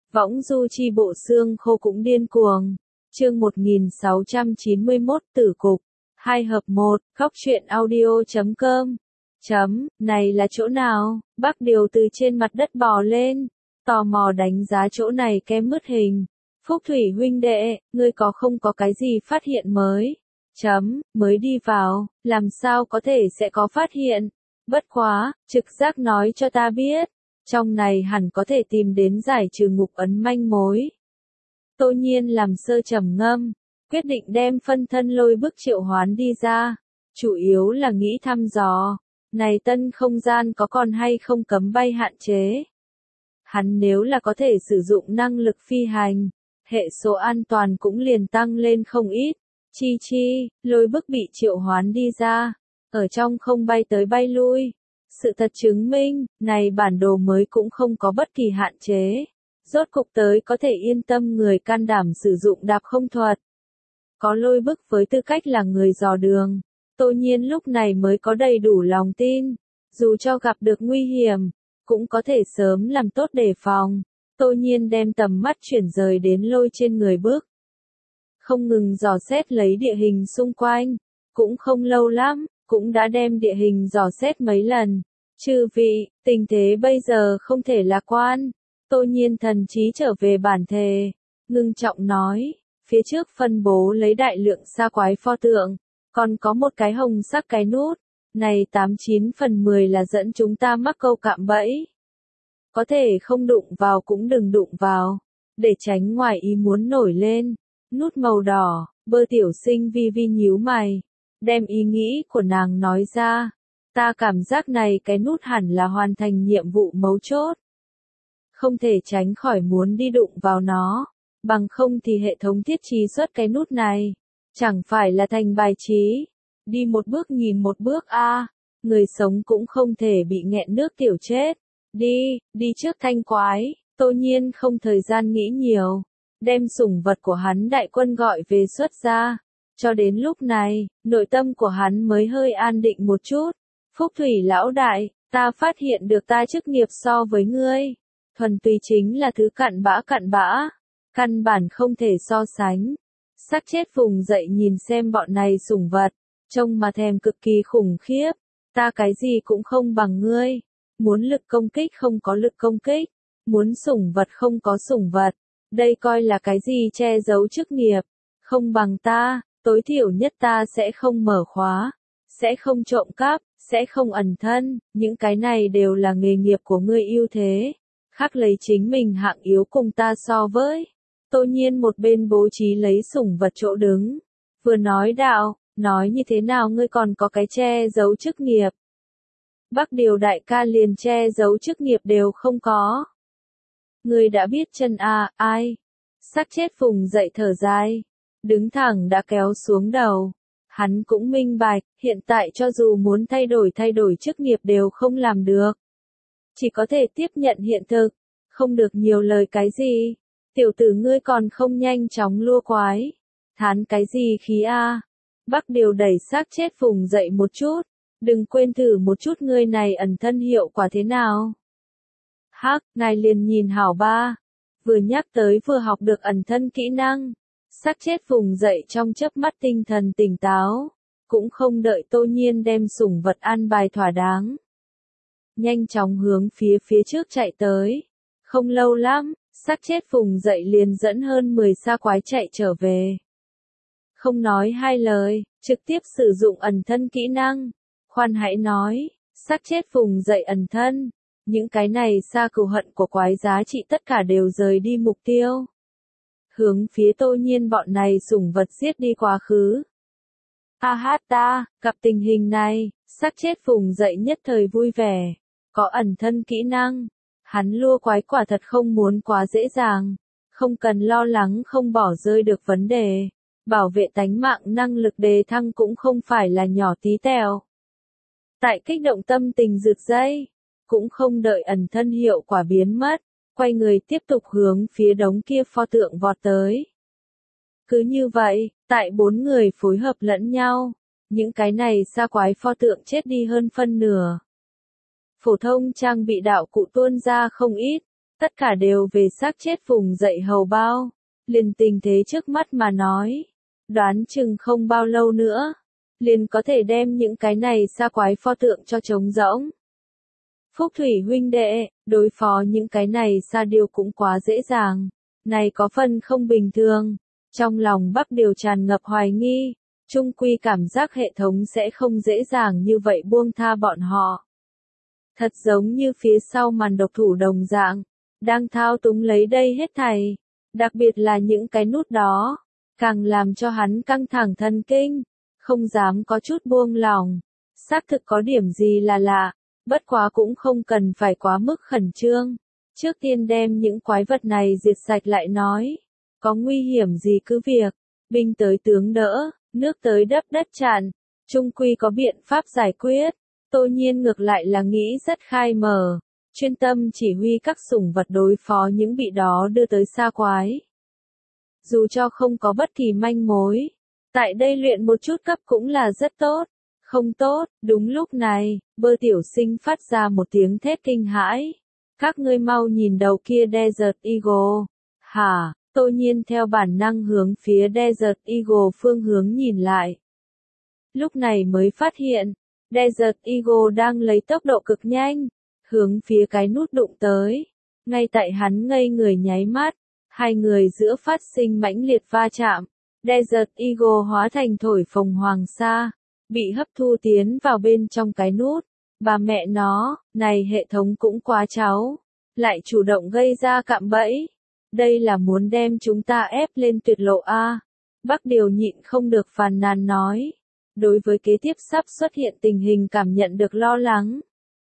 Võng du chi bộ xương khô cũng điên cuồng. Chương 1691 Tử cục 2 hợp 1, Góc truyện audio.com. Này là chỗ nào? Bác Điều từ trên mặt đất bò lên, tò mò đánh giá chỗ này kém mứt hình. Phúc Thủy huynh đệ, ngươi không có cái gì phát hiện mới? Mới đi vào, làm sao có thể sẽ có phát hiện? Bất quá, trực giác nói cho ta biết, trong này hẳn có thể tìm đến giải trừ ngục ấn manh mối. Tô Nhiên làm sơ trầm ngâm, quyết định đem phân thân lôi bức triệu hoán đi ra, chủ yếu là nghĩ thăm dò, này tân không gian có còn hay không cấm bay hạn chế. Hắn nếu là có thể sử dụng năng lực phi hành, hệ số an toàn cũng liền tăng lên không ít. Lôi bức bị triệu hoán đi ra, ở trong không bay tới bay lui. Sự thật chứng minh, này bản đồ mới cũng không có bất kỳ hạn chế. Rốt cục tới có thể yên tâm người can đảm sử dụng đạp không thuật. Có lôi bức với tư cách là người dò đường, Tô Nhiên lúc này mới có đầy đủ lòng tin. Dù cho gặp được nguy hiểm, cũng có thể sớm làm tốt đề phòng. Tô Nhiên đem tầm mắt chuyển rời đến lôi trên người bức. Không ngừng dò xét lấy địa hình xung quanh, cũng không lâu lắm, cũng đã đem địa hình dò xét mấy lần. Chư vị, tình thế bây giờ không thể lạc quan. Tô Nhiên thần trí trở về bản thể, ngưng trọng nói, phía trước phân bố lấy đại lượng sa quái pho tượng, còn có một cái hồng sắc cái nút, này 89/10 là dẫn chúng ta mắc câu cạm bẫy. Có thể không đụng vào cũng đừng đụng vào, để tránh ngoài ý muốn nổi lên. Nút màu đỏ, Bơ tiểu sinh vi vi nhíu mày, đem ý nghĩ của nàng nói ra. Ta cảm giác này cái nút hẳn là hoàn thành nhiệm vụ mấu chốt. Không thể tránh khỏi muốn đi đụng vào nó, bằng không thì hệ thống thiết trí xuất cái nút này. Chẳng phải là thành bài trí. Đi một bước nhìn một bước a, người sống cũng không thể bị nghẹn nước tiểu chết. Đi trước thanh quái. Tô Nhiên không thời gian nghĩ nhiều, đem sủng vật của hắn đại quân gọi về xuất ra. Cho đến lúc này, nội tâm của hắn mới hơi an định một chút. Phúc Thủy lão đại, ta phát hiện được ta chức nghiệp so với ngươi, thuần túy chính là thứ cặn bã, căn bản không thể so sánh. Xác chết vùng dậy nhìn xem bọn này sủng vật, trông mà thèm cực kỳ khủng khiếp. Ta cái gì cũng không bằng ngươi, muốn lực công kích không có lực công kích, muốn sủng vật không có sủng vật, đây coi là cái gì che giấu chức nghiệp, không bằng ta, tối thiểu nhất ta sẽ không mở khóa, sẽ không trộm cắp, sẽ không ẩn thân, những cái này đều là nghề nghiệp của ngươi ưu thế, khác lấy chính mình hạng yếu cùng ta so với. Tô Nhiên một bên bố trí lấy sủng vật chỗ đứng, vừa nói đạo, nói như thế nào ngươi còn có cái che giấu chức nghiệp. Bác Điều đại ca liền che giấu chức nghiệp đều không có. Ngươi đã biết chân à, ai? Xác chết vùng dậy thở dài, đứng thẳng đã kéo xuống đầu. Hắn cũng minh bạch, hiện tại cho dù muốn thay đổi chức nghiệp đều không làm được. Chỉ có thể tiếp nhận hiện thực, không được nhiều lời cái gì. Tiểu tử ngươi còn không nhanh chóng lua quái. Thán cái gì khí a? Bác Điều đẩy xác chết vùng dậy một chút. Đừng quên thử một chút ngươi này ẩn thân hiệu quả thế nào. Hắc, ngài liền nhìn hảo ba. Vừa nhắc tới vừa học được ẩn thân kỹ năng. Xác chết vùng dậy trong chớp mắt tinh thần tỉnh táo. Cũng không đợi Tô Nhiên đem sủng vật an bài thỏa đáng. Nhanh chóng hướng phía trước chạy tới. Không lâu lắm, xác chết vùng dậy liền dẫn hơn 10 sa quái chạy trở về. Không nói hai lời, trực tiếp sử dụng ẩn thân kỹ năng. Khoan hãy nói, xác chết vùng dậy ẩn thân. Những cái này sa cừu hận của quái giá trị tất cả đều rời đi mục tiêu. Hướng phía Tô Nhiên bọn này sủng vật giết đi quá khứ. Ta, gặp tình hình này, xác chết vùng dậy nhất thời vui vẻ. Có ẩn thân kỹ năng. Hắn lua quái quả thật không muốn quá dễ dàng. Không cần lo lắng không bỏ rơi được vấn đề. Bảo vệ tánh mạng năng lực đề thăng cũng không phải là nhỏ tí tẹo. Tại kích động tâm tình rực dây, cũng không đợi ẩn thân hiệu quả biến mất, quay người tiếp tục hướng phía đống kia pho tượng vọt tới. Cứ như vậy, tại 4 người phối hợp lẫn nhau, những cái này sa quái pho tượng chết đi hơn phân nửa. Phổ thông trang bị đạo cụ tuôn ra không ít, tất cả đều về xác chết vùng dậy hầu bao. Liền tình thế trước mắt mà nói, đoán chừng không bao lâu nữa, liền có thể đem những cái này sa quái pho tượng cho trống rỗng. Phúc Thủy huynh đệ, đối phó những cái này sa điêu cũng quá dễ dàng, này có phần không bình thường. Trong lòng Bắc Điều tràn ngập hoài nghi, chung quy cảm giác hệ thống sẽ không dễ dàng như vậy buông tha bọn họ. Thật giống như phía sau màn độc thủ đồng dạng, đang thao túng lấy đây hết thảy, đặc biệt là những cái nút đó, càng làm cho hắn căng thẳng thần kinh, không dám có chút buông lỏng. Xác thực có điểm gì là lạ, bất quá cũng không cần phải quá mức khẩn trương. Trước tiên đem những quái vật này diệt sạch lại nói, có nguy hiểm gì cứ việc, binh tới tướng đỡ, nước tới đắp đất chặn, chung quy có biện pháp giải quyết. Tô Nhiên ngược lại là nghĩ rất khai mở, chuyên tâm chỉ huy các sủng vật đối phó những bị đó đưa tới sa quái. Dù cho không có bất kỳ manh mối, tại đây luyện một chút cấp cũng là rất tốt. Không tốt, đúng lúc này, Bơ tiểu sinh phát ra một tiếng thét kinh hãi. Các ngươi mau nhìn đầu kia Desert Eagle. Hả? Tô Nhiên theo bản năng hướng phía Desert Eagle phương hướng nhìn lại. Lúc này mới phát hiện, Desert Eagle đang lấy tốc độ cực nhanh, hướng phía cái nút đụng tới. Ngay tại hắn ngây người nháy mắt, hai người giữa phát sinh mãnh liệt va chạm. Desert Eagle hóa thành thổi phồng hoàng sa, bị hấp thu tiến vào bên trong cái nút. Bà mẹ nó, này hệ thống cũng quá cháu, lại chủ động gây ra cạm bẫy. Đây là muốn đem chúng ta ép lên tuyệt lộ a. Bắc Điều nhịn không được phàn nàn nói. Đối với kế tiếp sắp xuất hiện tình hình cảm nhận được lo lắng.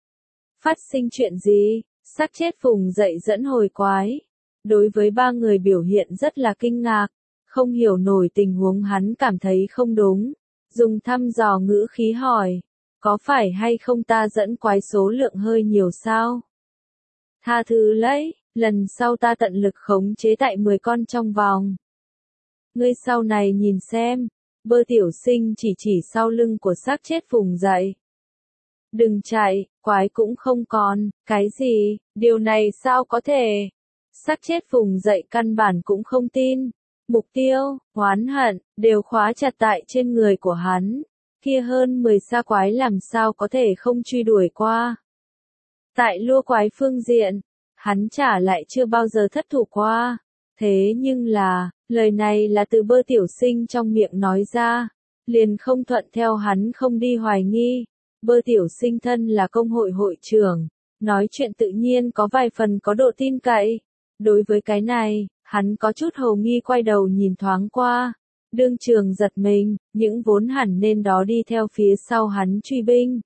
Phát sinh chuyện gì? Xác chết vùng dậy dẫn hồi quái. Đối với ba người biểu hiện rất là kinh ngạc, không hiểu nổi tình huống hắn cảm thấy không đúng. Dùng thăm dò ngữ khí hỏi, có phải hay không ta dẫn quái số lượng hơi nhiều sao? Tha thứ lấy, lần sau ta tận lực khống chế tại 10 con trong vòng. Ngươi sau này nhìn xem, Bơ tiểu sinh chỉ sau lưng của xác chết vùng dậy. Đừng chạy, quái cũng không còn, cái gì, điều này sao có thể? Xác chết vùng dậy căn bản cũng không tin. Mục tiêu, oán hận, đều khóa chặt tại trên người của hắn. Kia hơn 10 sa quái làm sao có thể không truy đuổi qua. Tại lua quái phương diện, hắn trả lại chưa bao giờ thất thủ qua. Thế nhưng là, lời này là từ Bơ tiểu sinh trong miệng nói ra, liền không thuận theo hắn không đi hoài nghi. Bơ tiểu sinh thân là công hội hội trưởng, nói chuyện tự nhiên có vài phần có độ tin cậy. Đối với cái này, hắn có chút hồ nghi quay đầu nhìn thoáng qua. Đương trường giật mình, những vốn hẳn nên đó đi theo phía sau hắn truy binh.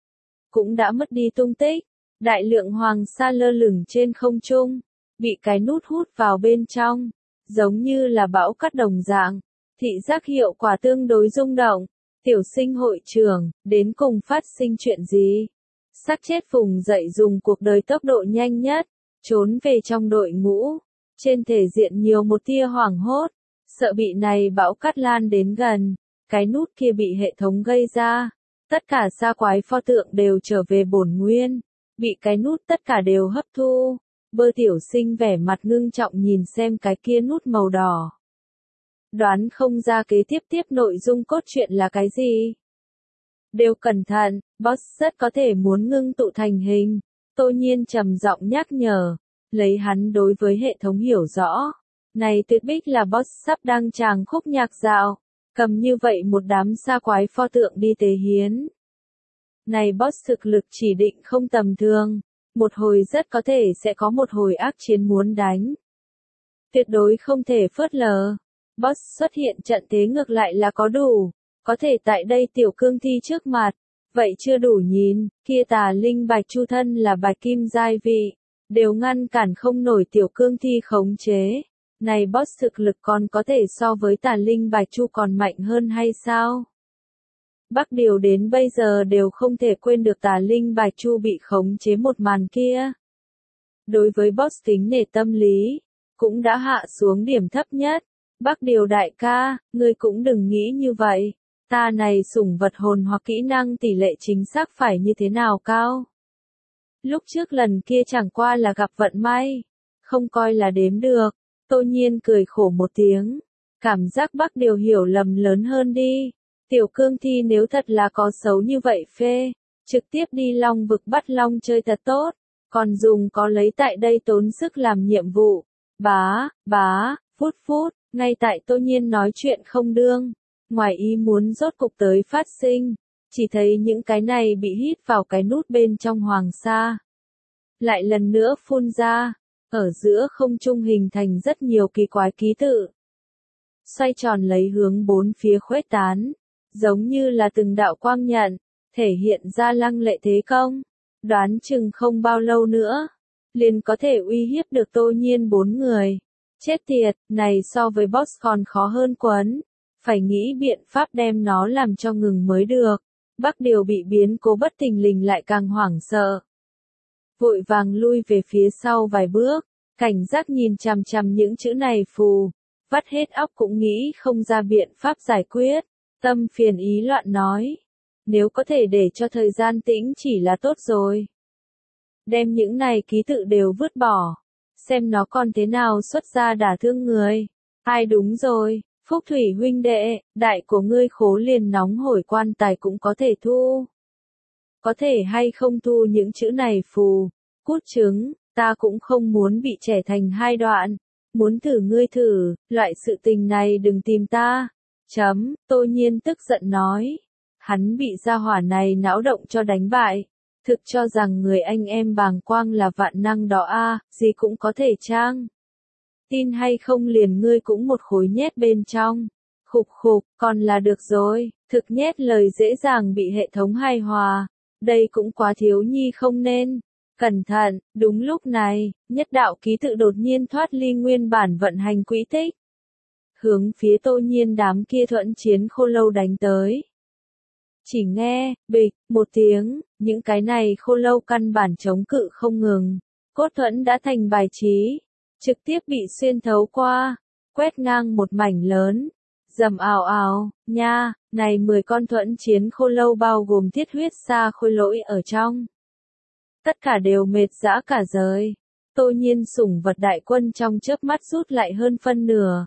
Cũng đã mất đi tung tích, đại lượng hoàng sa lơ lửng trên không trung, bị cái nút hút vào bên trong, giống như là bão cát đồng dạng, thị giác hiệu quả tương đối rung động. Tiểu sinh hội trưởng, đến cùng phát sinh chuyện gì? Xác chết vùng dậy dùng cuộc đời tốc độ nhanh nhất, trốn về trong đội ngũ, trên thể diện nhiều một tia hoảng hốt, sợ bị này bão cát lan đến gần, cái nút kia bị hệ thống gây ra, tất cả sa quái pho tượng đều trở về bổn nguyên, bị cái nút tất cả đều hấp thu. Bơ tiểu sinh vẻ mặt ngưng trọng nhìn xem cái kia nút màu đỏ. Đoán không ra kế tiếp nội dung cốt truyện là cái gì. Đều cẩn thận, boss rất có thể muốn ngưng tụ thành hình. Tô Nhiên trầm giọng nhắc nhở, lấy hắn đối với hệ thống hiểu rõ. Này tuyệt bích là boss sắp đăng tràng khúc nhạc dạo, cầm như vậy một đám sa quái pho tượng đi tế hiến. Này boss thực lực chỉ định không tầm thường, một hồi rất có thể sẽ có một hồi ác chiến muốn đánh. Tuyệt đối không thể phớt lờ. Boss xuất hiện trận thế ngược lại là có đủ, có thể tại đây tiểu cương thi trước mặt, vậy chưa đủ nhìn, kia tà linh bạch chu thân là bạch kim giai vị, đều ngăn cản không nổi tiểu cương thi khống chế. Này boss thực lực còn có thể so với tà linh bạch chu còn mạnh hơn hay sao? Bắc Điều đến bây giờ đều không thể quên được tà linh bạch chu bị khống chế một màn kia. Đối với boss kính nể tâm lý, cũng đã hạ xuống điểm thấp nhất. Bắc Điều đại ca, ngươi cũng đừng nghĩ như vậy. Ta này sủng vật hồn hoặc kỹ năng tỷ lệ chính xác phải như thế nào cao? Lúc trước lần kia chẳng qua là gặp vận may. không coi là đếm được. Tô Nhiên cười khổ một tiếng. Cảm giác Bắc Điều hiểu lầm lớn hơn đi. Tiểu Cương Thi nếu thật là có xấu như vậy phê, trực tiếp đi Long vực bắt Long chơi thật tốt, còn dùng có lấy tại đây tốn sức làm nhiệm vụ. Phút, ngay tại Tô Nhiên nói chuyện không đương, ngoài ý muốn rốt cục tới phát sinh, chỉ thấy những cái này bị hít vào cái nút bên trong hoàng sa. Lại lần nữa phun ra, ở giữa không trung hình thành rất nhiều kỳ quái ký tự. Xoay tròn lấy hướng bốn phía khuếch tán, giống như là từng đạo quang nhận, thể hiện ra lăng lệ thế công. Đoán chừng không bao lâu nữa, liền có thể uy hiếp được Tô Nhiên 4 người. Chết tiệt, này so với boss còn khó hơn quấn. Phải nghĩ biện pháp đem nó làm cho ngừng mới được. Bắc Điều bị biến cố bất thình lình lại càng hoảng sợ. Vội vàng lui về phía sau vài bước, cảnh giác nhìn chằm chằm những chữ này phù. Vắt hết óc cũng nghĩ không ra biện pháp giải quyết. Tâm phiền ý loạn nói. Nếu có thể để cho thời gian tĩnh chỉ là tốt rồi. Đem những này ký tự đều vứt bỏ. Xem nó còn thế nào xuất ra đả thương người. Ai đúng rồi, Phúc Thủy huynh đệ, đại của ngươi khố liền nóng hổi quan tài cũng có thể thu. Có thể hay không thu những chữ này phù. Cút trứng, ta cũng không muốn bị trẻ thành hai đoạn. Muốn thử ngươi thử, loại sự tình này đừng tìm ta. Tô Nhiên tức giận nói. Hắn bị gia hỏa này não động cho đánh bại. Thực cho rằng người anh em bàng quang là vạn năng đó a, gì cũng có thể trang. Tin hay không liền ngươi cũng một khối nhét bên trong. Khục, còn là được rồi, thực nhét lời dễ dàng bị hệ thống hài hòa. Đây cũng quá thiếu nhi không nên. Cẩn thận, đúng lúc này, nhất đạo ký tự đột nhiên thoát ly nguyên bản vận hành quỹ tích. Hướng phía Tô Nhiên đám kia thuẫn chiến khô lâu đánh tới. Chỉ nghe, bịch, một tiếng, những cái này khô lâu căn bản chống cự không ngừng. Cốt thuẫn đã thành bài trí, trực tiếp bị xuyên thấu qua, quét ngang một mảnh lớn. Rầm ào ào, nha, này 10 con thuẫn chiến khô lâu bao gồm thiết huyết sa khôi lỗi ở trong. Tất cả đều mệt dã cả rời. Tô Nhiên sủng vật đại quân trong chớp mắt rút lại hơn phân nửa.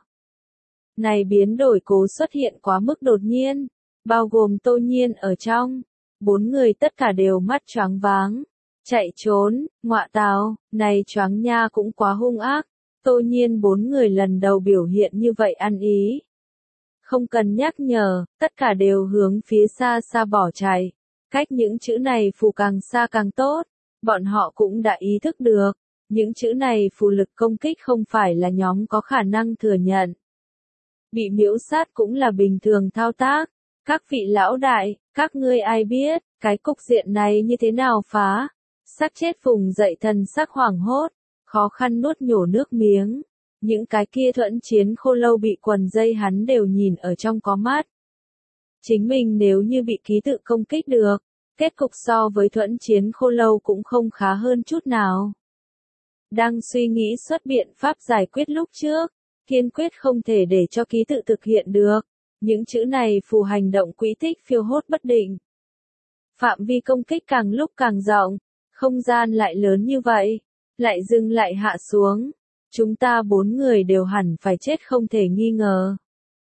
Này biến đổi cố xuất hiện quá mức đột nhiên, bao gồm Tô Nhiên ở trong. 4 người tất cả đều mắt choáng váng. Chạy trốn, ngọa tào, này choáng nha cũng quá hung ác. Tô Nhiên 4 người lần đầu biểu hiện như vậy ăn ý. Không cần nhắc nhở, tất cả đều hướng phía xa xa bỏ chạy. Cách những chữ này phù càng xa càng tốt. Bọn họ cũng đã ý thức được. Những chữ này phù lực công kích không phải là nhóm có khả năng thừa nhận. Bị miễu sát cũng là bình thường thao tác. Các vị lão đại, các ngươi ai biết, cái cục diện này như thế nào phá? Sắc chết vùng dậy thần sắc hoảng hốt, khó khăn nuốt nhổ nước miếng. Những cái kia thuẫn chiến khô lâu bị quần dây hắn đều nhìn ở trong có mắt. Chính mình nếu như bị ký tự công kích được, kết cục so với thuẫn chiến khô lâu cũng không khá hơn chút nào. Đang suy nghĩ xuất biện pháp giải quyết lúc trước, kiên quyết không thể để cho ký tự thực hiện được. Những chữ này phù hành động quỹ tích phiêu hốt bất định. Phạm vi công kích càng lúc càng rộng, không gian lại lớn như vậy, lại dừng lại hạ xuống. Chúng ta 4 người đều hẳn phải chết không thể nghi ngờ.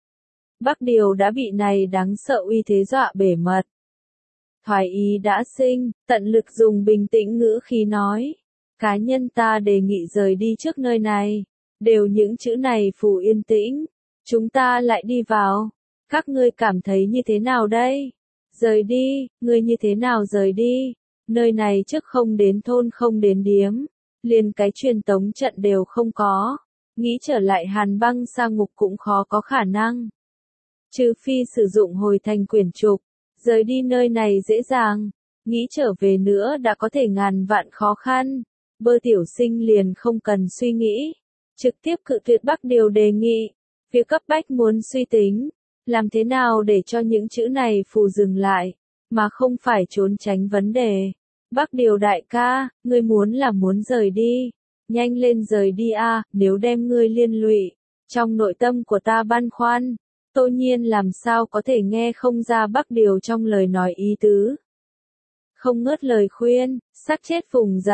Bắc Điều đã bị này đáng sợ uy thế dọa bể mật. Thoái ý đã sinh, tận lực dùng bình tĩnh ngữ khí nói. Cá nhân ta đề nghị rời đi trước nơi này. Đều những chữ này phù yên tĩnh. Chúng ta lại đi vào. Các ngươi cảm thấy như thế nào đây? Rời đi, ngươi như thế nào rời đi? Nơi này trước không đến thôn không đến điếm. Liền cái truyền tống trận đều không có. Nghĩ trở lại Hàn Băng Sa Ngục cũng khó có khả năng. Trừ phi sử dụng hồi thành quyển trục. Rời đi nơi này dễ dàng. Nghĩ trở về nữa đã có thể ngàn vạn khó khăn. Bơ tiểu sinh liền không cần suy nghĩ. Trực tiếp cự tuyệt Bắc Điều đề nghị. Việc cấp bách muốn suy tính. Làm thế nào để cho những chữ này phù dừng lại, mà không phải trốn tránh vấn đề. Bắc Điều đại ca, ngươi muốn là muốn rời đi. Nhanh lên rời đi a, nếu đem ngươi liên lụy. Trong nội tâm của ta băn khoăn. Tô Nhiên làm sao có thể nghe không ra Bắc Điều trong lời nói ý tứ. Không ngớt lời khuyên, xác chết vùng dậy,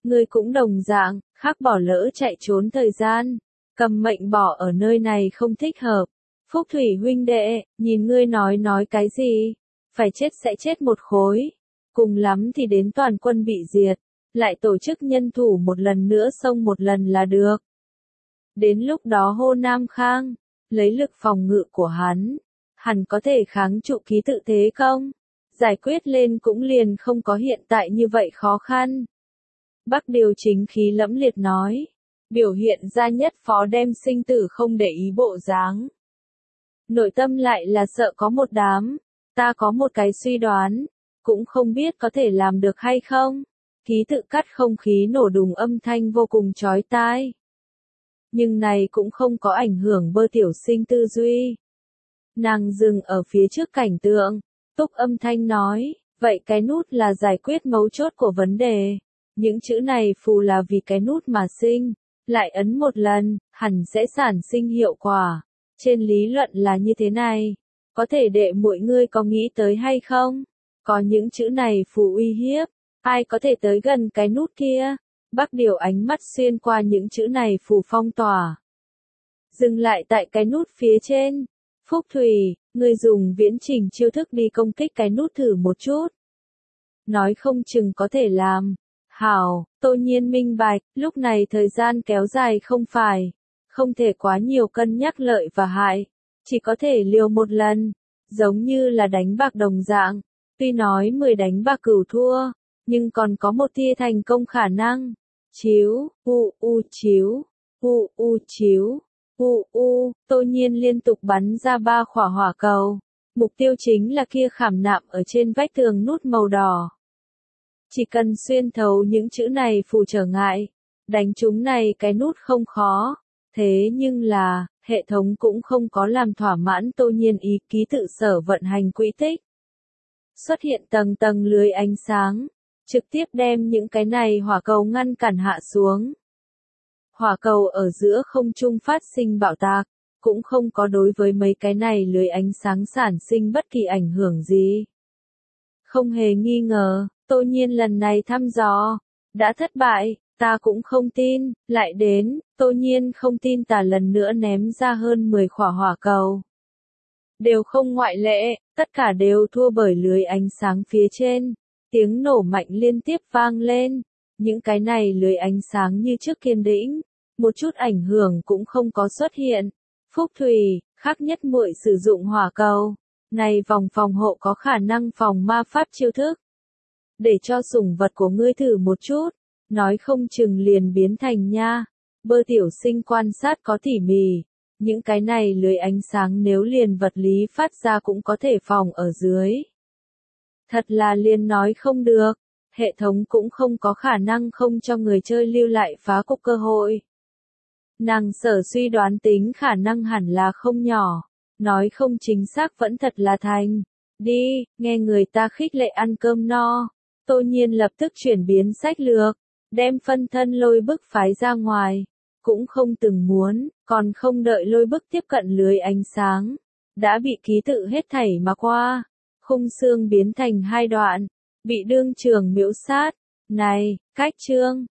Ngươi cũng đồng dạng, khác bỏ lỡ chạy trốn thời gian, cầm mệnh bỏ ở nơi này không thích hợp. Phúc Thủy huynh đệ, nhìn ngươi nói cái gì? Phải chết sẽ chết một khối. Cùng lắm thì đến toàn quân bị diệt, lại tổ chức nhân thủ một lần nữa xông một lần là được. Đến lúc đó hô Nam Khang, lấy lực phòng ngự của hắn, hẳn có thể kháng trụ ký tự thế công. Giải quyết lên cũng liền không có hiện tại như vậy khó khăn. Bắc Điều chính khí lẫm liệt nói, biểu hiện ra nhất phó đem sinh tử không để ý bộ dáng. Nội tâm lại là sợ có một đám, ta có một cái suy đoán, cũng không biết có thể làm được hay không. Ký tự cắt không khí nổ đùng âm thanh vô cùng chói tai. Nhưng này cũng không có ảnh hưởng Bơ tiểu sinh tư duy. Nàng dừng ở phía trước cảnh tượng, túc âm thanh nói, vậy cái nút là giải quyết mấu chốt của vấn đề. Những chữ này phù là vì cái nút mà sinh, lại ấn một lần, hẳn sẽ sản sinh hiệu quả. Trên lý luận là như thế này, có thể đệ muội ngươi có nghĩ tới hay không? Có những chữ này phù uy hiếp, ai có thể tới gần cái nút kia? Bắc Điều ánh mắt xuyên qua những chữ này phù phong tỏa. Dừng lại tại cái nút phía trên. Phúc Thủy, ngươi dùng viễn trình chiêu thức đi công kích cái nút thử một chút. Nói không chừng có thể làm. Hảo, Tô Nhiên minh bạch, lúc này thời gian kéo dài không thể quá nhiều cân nhắc lợi và hại, chỉ có thể liều một lần, giống như là đánh bạc đồng dạng, tuy nói 10 đánh bạc cửu thua, nhưng còn có một tia thành công khả năng. Chiếu, chiếu, chiếu, Tô Nhiên liên tục bắn ra 3 quả hỏa cầu, mục tiêu chính là kia khảm nạm ở trên vách tường nút màu đỏ. Chỉ cần xuyên thấu những chữ này phù trở ngại, đánh chúng này cái nút không khó, thế nhưng là, hệ thống cũng không có làm thỏa mãn Tô Nhiên ý ký tự sở vận hành quỹ tích. Xuất hiện tầng tầng lưới ánh sáng, trực tiếp đem những cái này hỏa cầu ngăn cản hạ xuống. Hỏa cầu ở giữa không trung phát sinh bạo tạc, cũng không có đối với mấy cái này lưới ánh sáng sản sinh bất kỳ ảnh hưởng gì. Không hề nghi ngờ, Tô Nhiên lần này thăm dò, đã thất bại, ta cũng không tin, lại đến, Tô Nhiên không tin ta lần nữa ném ra hơn 10 quả hỏa cầu. Đều không ngoại lệ, tất cả đều thua bởi lưới ánh sáng phía trên, tiếng nổ mạnh liên tiếp vang lên, những cái này lưới ánh sáng như trước kiên định, một chút ảnh hưởng cũng không có xuất hiện. Phúc Thủy, khác nhất muội sử dụng hỏa cầu, này vòng phòng hộ có khả năng phòng ma pháp chiêu thức. Để cho sủng vật của ngươi thử một chút, nói không chừng liền biến thành nha. Bơ tiểu sinh quan sát có tỉ mỉ, những cái này lưới ánh sáng nếu liền vật lý phát ra cũng có thể phòng ở dưới. Thật là liền nói không được, hệ thống cũng không có khả năng không cho người chơi lưu lại phá cục cơ hội. Nàng sở suy đoán tính khả năng hẳn là không nhỏ, nói không chính xác vẫn thật là thành. Đi, nghe người ta khích lệ ăn cơm no. Tô Nhiên lập tức chuyển biến sách lược, đem phân thân lôi bức phái ra ngoài, cũng không từng muốn, còn không đợi lôi bức tiếp cận lưới ánh sáng, đã bị ký tự hết thảy mà qua, khung xương biến thành 2 đoạn, bị đương trường miễu sát. Này, cách chương